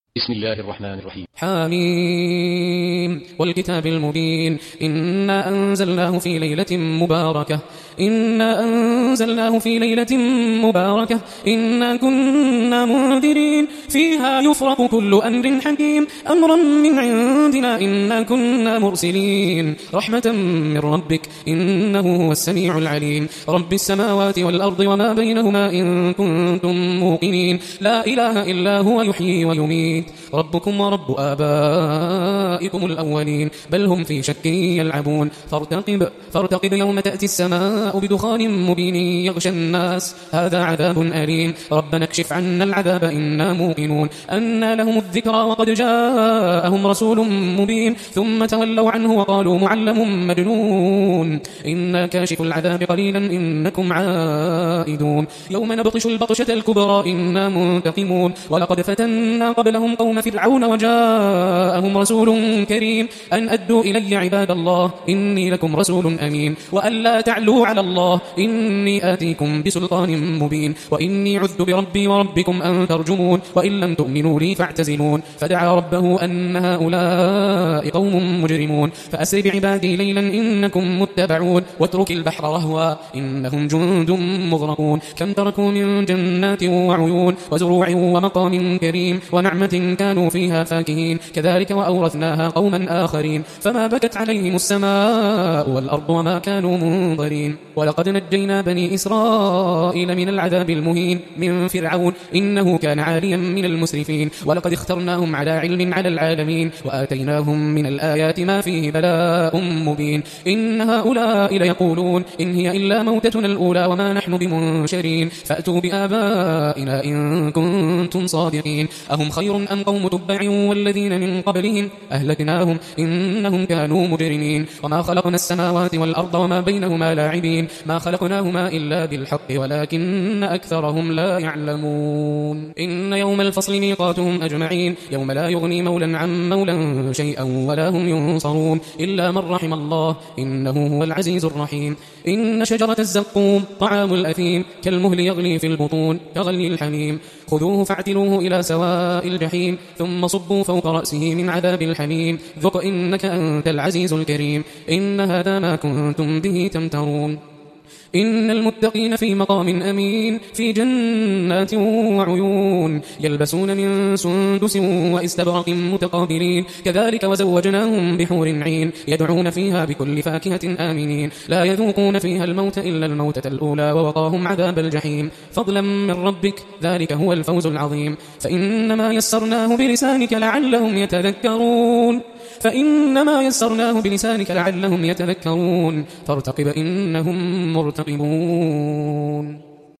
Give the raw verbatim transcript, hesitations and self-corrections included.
بسم الله الرحمن الرحيم. حاميم والكتاب المبين إنا أنزلناه في ليلة مباركة إنا أنزلناه في ليلة مباركة إنا كنا منذرين فيها يفرق كل أمر حكيم أمرا من عندنا إنا كنا مرسلين رحمة من ربك إنه هو السميع العليم رب السماوات والأرض وما بينهما إن كنتم موقنين لا إله إلا هو يحيي ويميت ربكم ورب آبائكم الأولين بل هم في شك يلعبون فارتقب, فارتقب يوم تأتي السماء بدخان مبين يغشى الناس هذا عذاب أليم ربنا اكشف عنا العذاب إنا موقنون أنى لهم الذكرى وقد جاءهم رسول مبين ثم تولوا عنه وقالوا معلم مجنون إنا كاشف العذاب قليلا إنكم عائدون يوم نبطش البطشة الكبرى إنا منتقمون ولقد فتنا قبلهم قوم فرعون وجاءهم رسول كريم أن أدوا إلي عباد الله إني لكم رسول أمين وأن لا تعلوا على الله إني آتيكم بسلطان مبين وإني عذت بربي وربكم أن ترجمون وإن لم تؤمنوا لي فاعتزلون فدعا ربه أن هؤلاء قوم مجرمون فأسر بعبادي ليلا إنكم متبعون واترك البحر رهوا إنهم جند مغرقون كم تركوا من جنات وعيون وزروع ومقام كريم ونعمة كانوا فيها فاكهين كذلك وأورثناها قوما آخرين فما بكت عليهم السماء والأرض وما كانوا منظرين ولقد نجينا بني إسرائيل من العذاب المهين من فرعون إنه كان عاليا من المسرفين ولقد اخترناهم على علم على العالمين وآتيناهم من الآيات ما فيه بلاء مبين إن هؤلاء ليقولون إن هي إلا موتتنا الأولى وما نحن بمنشرين فأتوا بآبائنا إن كنتم صادقين أهم خير أم قوم تبع والذين من قبلهم أهلكناهم إنهم كانوا مجرمين وما خلقنا السماوات والأرض وما بينهما لاعبين ما خلقناهما إلا بالحق ولكن أكثرهم لا يعلمون إن يوم الفصل ميقاتهم أجمعين يوم لا يغني مولا عن مولا شيئا ولا هم ينصرون إلا من رحم الله إنه هو العزيز الرحيم إن شجرة الزقوم طعام الأثيم كالمهل يغلي في البطون كغلي الحميم خذوه فاعتلوه إلى سواء الجحيم ثم صبوا فوق رأسه من عذاب الحميم ذق إنك أنت العزيز الكريم إن هذا ما كنتم به تمترون إن المتقين في مقام أمين في جنات وعيون يلبسون من سندس وإستبرق متقابلين كذلك وزوجناهم بحور عين يدعون فيها بكل فاكهة آمنين لا يذوقون فيها الموت إلا الموتة الأولى ووقاهم عذاب الجحيم فضلا من ربك ذلك هو الفوز العظيم فإنما يسرناه بلسانك لعلهم يتذكرون فإنما يسرناه بلسانك لعلهم يتذكرون فارتقب إنهم مرتقبون